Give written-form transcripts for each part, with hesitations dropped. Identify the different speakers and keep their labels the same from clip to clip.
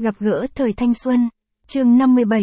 Speaker 1: Gặp gỡ thời thanh xuân. Chương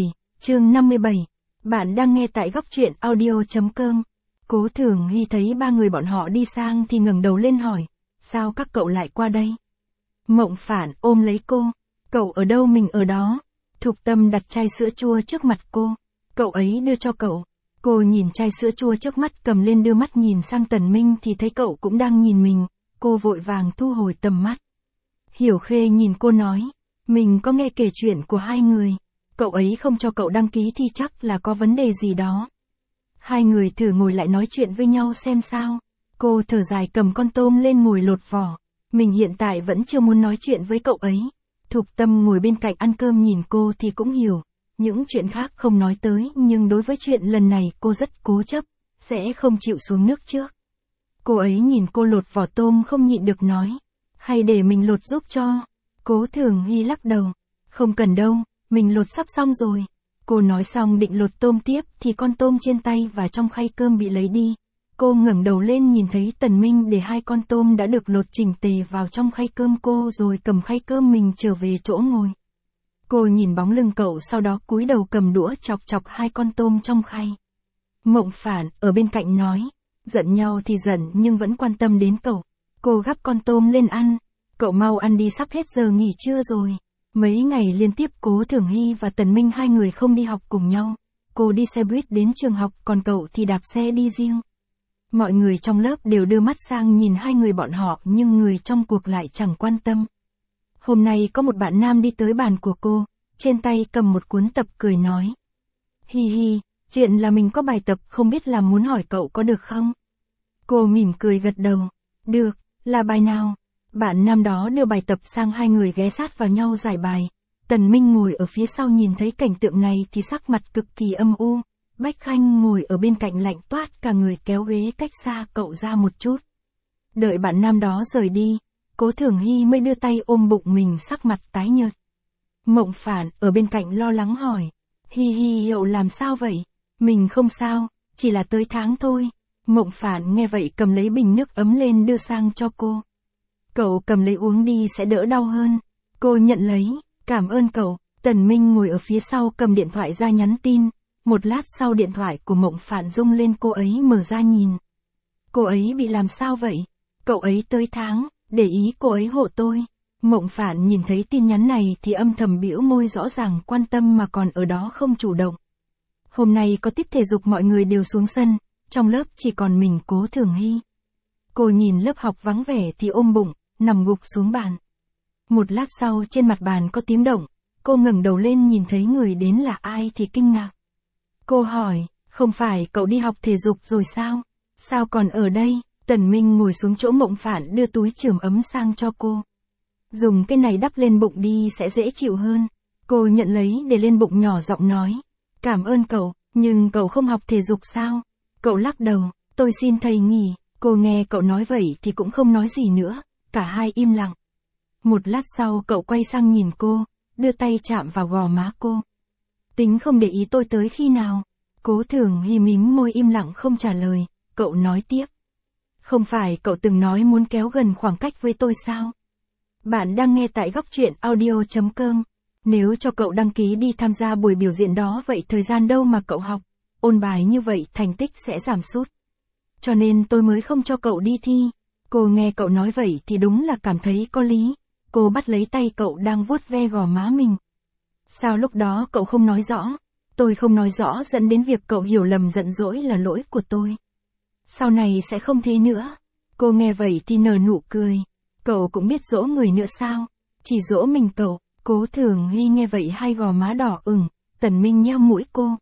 Speaker 1: 57. Bạn đang nghe tại góc truyện audio.com. Cố Thường Hy thấy ba người bọn họ đi sang thì ngẩng đầu lên hỏi. Sao các cậu lại qua đây? Mộng Phản ôm lấy cô. Cậu ở đâu mình ở đó. Thục Tâm đặt chai sữa chua trước mặt cô. Cậu ấy đưa cho cậu. Cô nhìn chai sữa chua trước mắt cầm lên đưa mắt nhìn sang Tần Minh thì thấy cậu cũng đang nhìn mình. Cô vội vàng thu hồi tầm mắt. Hiểu Khê nhìn cô nói. Mình có nghe kể chuyện của hai người. Cậu ấy không cho cậu đăng ký thì chắc là có vấn đề gì đó. Hai người thử ngồi lại nói chuyện với nhau xem sao. Cô thở dài cầm con tôm lên ngồi lột vỏ. Mình hiện tại vẫn chưa muốn nói chuyện với cậu ấy. Thục Tâm ngồi bên cạnh ăn cơm nhìn cô thì cũng hiểu. Những chuyện khác không nói tới nhưng đối với chuyện lần này cô rất cố chấp. Sẽ không chịu xuống nước trước. Cô ấy nhìn cô lột vỏ tôm không nhịn được nói. Hay để mình lột giúp cho. Cố Thường Hy lắc đầu. Không cần đâu, mình lột sắp xong rồi. Cô nói xong định lột tôm tiếp thì con tôm trên tay và trong khay cơm bị lấy đi. Cô ngẩng đầu lên nhìn thấy Tần Minh để hai con tôm đã được lột chỉnh tề vào trong khay cơm cô rồi cầm khay cơm mình trở về chỗ ngồi. Cô nhìn bóng lưng cậu sau đó cúi đầu cầm đũa chọc chọc hai con tôm trong khay. Mộng Phản ở bên cạnh nói. Giận nhau thì giận nhưng vẫn quan tâm đến cậu. Cô gắp con tôm lên ăn. Cậu mau ăn đi sắp hết giờ nghỉ trưa rồi. Mấy ngày liên tiếp Cố Thường Hy và Tần Minh hai người không đi học cùng nhau. Cô đi xe buýt đến trường học còn cậu thì đạp xe đi riêng. Mọi người trong lớp đều đưa mắt sang nhìn hai người bọn họ nhưng người trong cuộc lại chẳng quan tâm. Hôm nay có một bạn nam đi tới bàn của cô, trên tay cầm một cuốn tập cười nói. Hi hi, chuyện là mình có bài tập không biết là muốn hỏi cậu có được không? Cô mỉm cười gật đầu. Được, là bài nào? Bạn nam đó đưa bài tập sang hai người ghé sát vào nhau giải bài. Tần Minh ngồi ở phía sau nhìn thấy cảnh tượng này thì sắc mặt cực kỳ âm u. Bách Khanh ngồi ở bên cạnh lạnh toát cả người kéo ghế cách xa cậu ra một chút. Đợi bạn nam đó rời đi, Cố Thường Hy mới đưa tay ôm bụng mình sắc mặt tái nhợt. Mộng Phản ở bên cạnh lo lắng hỏi. Hi hi cậu làm sao vậy? Mình không sao, chỉ là tới tháng thôi. Mộng Phản nghe vậy cầm lấy bình nước ấm lên đưa sang cho cô. Cậu cầm lấy uống đi sẽ đỡ đau hơn. Cô nhận lấy, cảm ơn cậu. Tần Minh ngồi ở phía sau cầm điện thoại ra nhắn tin. Một lát sau điện thoại của Mộng Phản rung lên cô ấy mở ra nhìn. Cô ấy bị làm sao vậy? Cậu ấy tới tháng, để ý cô ấy hộ tôi. Mộng Phản nhìn thấy tin nhắn này thì âm thầm bĩu môi rõ ràng quan tâm mà còn ở đó không chủ động. Hôm nay có tiết thể dục mọi người đều xuống sân, trong lớp chỉ còn mình Cố Thường Hy. Cô nhìn lớp học vắng vẻ thì ôm bụng, nằm gục xuống bàn. Một lát sau trên mặt bàn có tiếng động, cô ngẩng đầu lên nhìn thấy người đến là ai thì kinh ngạc. Cô hỏi, không phải cậu đi học thể dục rồi sao? Sao còn ở đây? Tần Minh ngồi xuống chỗ Mộng Phản đưa túi chườm ấm sang cho cô. Dùng cái này đắp lên bụng đi sẽ dễ chịu hơn. Cô nhận lấy để lên bụng nhỏ giọng nói. Cảm ơn cậu, nhưng cậu không học thể dục sao? Cậu lắc đầu, tôi xin thầy nghỉ. Cô nghe cậu nói vậy thì cũng không nói gì nữa, cả hai im lặng. Một lát sau cậu quay sang nhìn cô, đưa tay chạm vào gò má cô. Tính không để ý tôi tới khi nào? Cố Thường Hy mím môi im lặng không trả lời, cậu nói tiếp. Không phải cậu từng nói muốn kéo gần khoảng cách với tôi sao? Bạn đang nghe tại góc truyện audio.com. Nếu cho cậu đăng ký đi tham gia buổi biểu diễn đó vậy thời gian đâu mà cậu học? Ôn bài như vậy thành tích sẽ giảm sút. Cho nên tôi mới không cho cậu đi thi. Cô nghe cậu nói vậy thì đúng là cảm thấy có lý. Cô bắt lấy tay cậu đang vuốt ve gò má mình. Sao lúc đó cậu không nói rõ? Tôi không nói rõ dẫn đến việc cậu hiểu lầm giận dỗi là lỗi của tôi. Sau này sẽ không thế nữa. Cô nghe vậy thì nở nụ cười. Cậu cũng biết dỗ người nữa sao? Chỉ dỗ mình cậu. Cố Thường Hy nghe vậy hai gò má đỏ ửng. Tần Minh nheo mũi cô.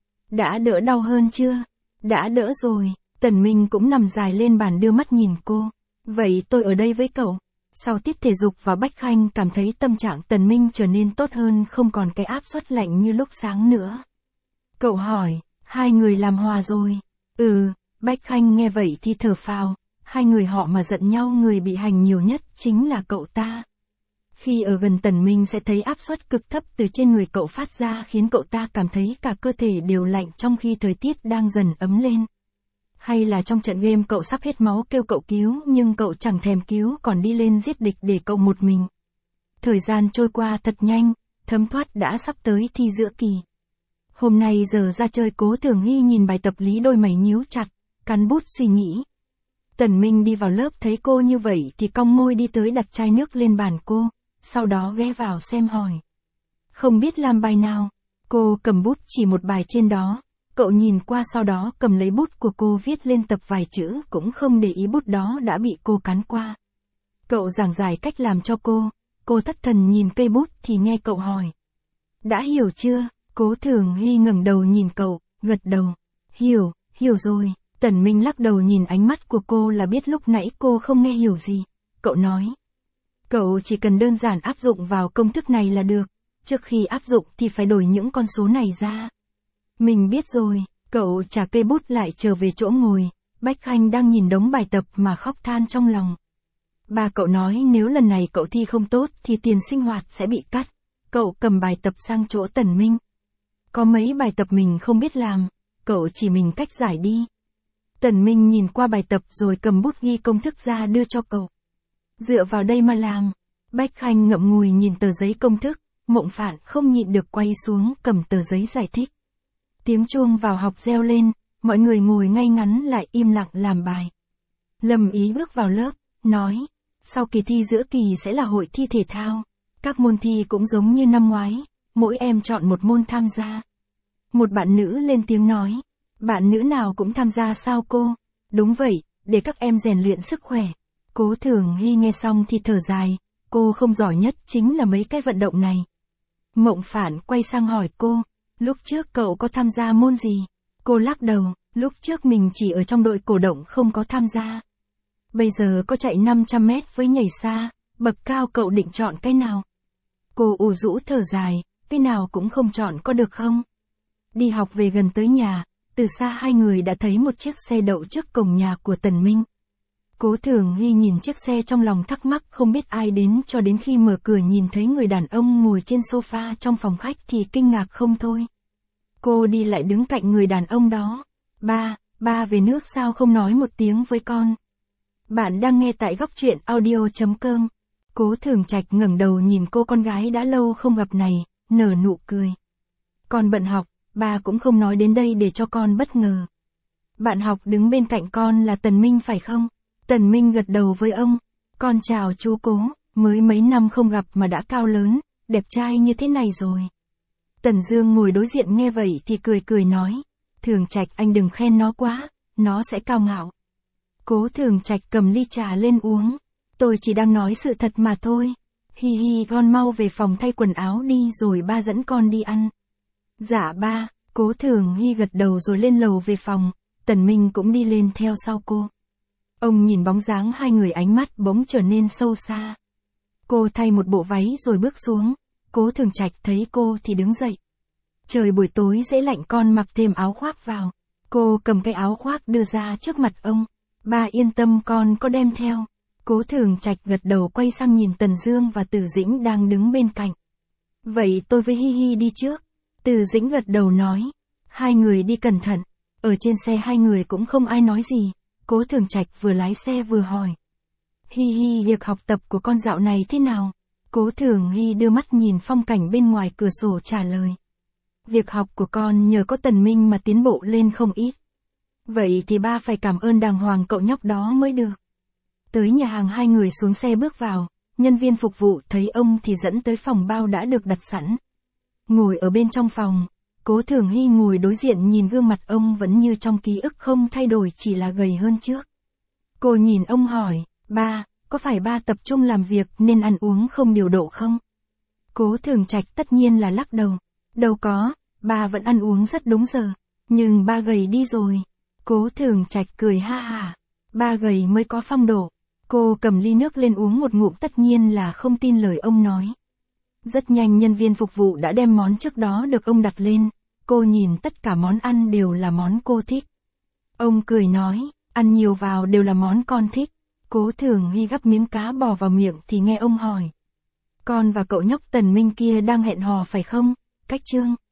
Speaker 1: Đã đỡ đau hơn chưa? Đã đỡ rồi. Tần Minh cũng nằm dài lên bàn đưa mắt nhìn cô. Vậy tôi ở đây với cậu. Sau tiết thể dục và Bách Khanh cảm thấy tâm trạng Tần Minh trở nên tốt hơn không còn cái áp suất lạnh như lúc sáng nữa. Cậu hỏi, hai người làm hòa rồi. Bách Khanh nghe vậy thì thở phào. Hai người họ mà giận nhau người bị hành nhiều nhất chính là cậu ta. Khi ở gần Tần Minh sẽ thấy áp suất cực thấp từ trên người cậu phát ra khiến cậu ta cảm thấy cả cơ thể đều lạnh trong khi thời tiết đang dần ấm lên. Hay là trong trận game cậu sắp hết máu kêu cậu cứu nhưng cậu chẳng thèm cứu còn đi lên giết địch để cậu một mình. Thời gian trôi qua thật nhanh, thấm thoát đã sắp tới thi giữa kỳ. Hôm nay giờ ra chơi Cố Thường Hy nhìn bài tập lý đôi mày nhíu chặt, cắn bút suy nghĩ. Tần Minh đi vào lớp thấy cô như vậy thì cong môi đi tới đặt chai nước lên bàn cô, sau đó ghé vào xem hỏi. Không biết làm bài nào, cô cầm bút chỉ một bài trên đó, cậu nhìn qua sau đó cầm lấy bút của cô viết lên tập vài chữ cũng không để ý bút đó đã bị cô cắn qua. Cậu giảng giải cách làm cho cô thất thần nhìn cây bút thì nghe cậu hỏi. Đã hiểu chưa? Cố Thường Hy ngẩng đầu nhìn cậu, gật đầu. Hiểu rồi. Tần Minh lắc đầu nhìn ánh mắt của cô là biết lúc nãy cô không nghe hiểu gì. Cậu nói. Cậu chỉ cần đơn giản áp dụng vào công thức này là được. Trước khi áp dụng thì phải đổi những con số này ra. Mình biết rồi. Cậu trả cây bút lại trở về chỗ ngồi. Bách Khanh đang nhìn đống bài tập mà khóc than trong lòng. Ba cậu nói nếu lần này cậu thi không tốt thì tiền sinh hoạt sẽ bị cắt. Cậu cầm bài tập sang chỗ Tần Minh. Có mấy bài tập mình không biết làm, cậu chỉ mình cách giải đi. Tần Minh nhìn qua bài tập rồi cầm bút ghi công thức ra đưa cho cậu. Dựa vào đây mà làm. Bách Khanh ngậm ngùi nhìn tờ giấy công thức, Mộng Phạn không nhịn được quay xuống cầm tờ giấy giải thích. Tiếng chuông vào học reo lên, mọi người ngồi ngay ngắn lại im lặng làm bài. Lâm Ý bước vào lớp, nói, sau kỳ thi giữa kỳ sẽ là hội thi thể thao. Các môn thi cũng giống như năm ngoái, mỗi em chọn một môn tham gia. Một bạn nữ lên tiếng nói, bạn nữ nào cũng tham gia sao cô? Đúng vậy, để các em rèn luyện sức khỏe. Cố Thường Hy nghe xong thì thở dài, cô không giỏi nhất chính là mấy cái vận động này. Mộng Phạn quay sang hỏi cô, lúc trước cậu có tham gia môn gì? Cô lắc đầu, lúc trước mình chỉ ở trong đội cổ động không có tham gia. Bây giờ có chạy 500 mét với nhảy xa, bậc cao cậu định chọn cái nào? Cô ù rũ thở dài, cái nào cũng không chọn có được không? Đi học về gần tới nhà, từ xa hai người đã thấy một chiếc xe đậu trước cổng nhà của Tần Minh. Cố Thường Hy nhìn chiếc xe trong lòng thắc mắc không biết ai đến cho đến khi mở cửa nhìn thấy người đàn ông ngồi trên sofa trong phòng khách thì kinh ngạc không thôi. Cô đi lại đứng cạnh người đàn ông đó. Ba về nước sao không nói một tiếng với con? Bạn đang nghe tại góc truyện audio.com. Cố Thường Trạch ngẩng đầu nhìn cô con gái đã lâu không gặp này, nở nụ cười. Con bận học, ba cũng không nói đến đây để cho con bất ngờ. Bạn học đứng bên cạnh con là Tần Minh phải không? Tần Minh gật đầu với ông. Con chào chú Cố, mới mấy năm không gặp mà đã cao lớn, đẹp trai như thế này rồi. Tần Dương ngồi đối diện nghe vậy thì cười nói. Thường Trạch anh đừng khen nó quá, nó sẽ cao ngạo. Cố Thường Trạch cầm ly trà lên uống. Tôi chỉ đang nói sự thật mà thôi. Hi con mau về phòng thay quần áo đi rồi ba dẫn con đi ăn. Dạ ba, Cố Thường Hy gật đầu rồi lên lầu về phòng, Tần Minh cũng đi lên theo sau cô. Ông nhìn bóng dáng hai người ánh mắt bỗng trở nên sâu xa. Cô thay một bộ váy rồi bước xuống, Cố Thường Trạch thấy cô thì đứng dậy. Trời buổi tối dễ lạnh con mặc thêm áo khoác vào. Cô cầm cái áo khoác đưa ra trước mặt ông. Ba yên tâm con có đem theo. Cố Thường Trạch gật đầu quay sang nhìn Tần Dương và Từ Dĩnh đang đứng bên cạnh. Vậy tôi với Hi đi trước. Từ Dĩnh gật đầu nói. Hai người đi cẩn thận. Ở trên xe hai người cũng không ai nói gì. Cố Thường Trạch vừa lái xe vừa hỏi. Hi việc học tập của con dạo này thế nào? Cố Thường Hy đưa mắt nhìn phong cảnh bên ngoài cửa sổ trả lời. Việc học của con nhờ có Tần Minh mà tiến bộ lên không ít. Vậy thì ba phải cảm ơn đàng hoàng cậu nhóc đó mới được. Tới nhà hàng hai người xuống xe bước vào, nhân viên phục vụ thấy ông thì dẫn tới phòng bao đã được đặt sẵn. Ngồi ở bên trong phòng, Cố Thường Hy ngồi đối diện nhìn gương mặt ông vẫn như trong ký ức không thay đổi chỉ là gầy hơn trước. Cô nhìn ông hỏi, ba, có phải ba tập trung làm việc nên ăn uống không điều độ không? Cố Thường Trạch tất nhiên là lắc đầu. Đâu có, ba vẫn ăn uống rất đúng giờ, nhưng ba gầy đi rồi. Cố Thường Trạch cười ha hả, ba gầy mới có phong độ. Cô cầm ly nước lên uống một ngụm tất nhiên là không tin lời ông nói. Rất nhanh nhân viên phục vụ đã đem món trước đó được ông đặt lên, cô nhìn tất cả món ăn đều là món cô thích. Ông cười nói, ăn nhiều vào đều là món con thích. Cố Thường Hy gắp miếng cá bò vào miệng thì nghe ông hỏi. Con và cậu nhóc Tần Minh kia đang hẹn hò phải không? Cách Trương.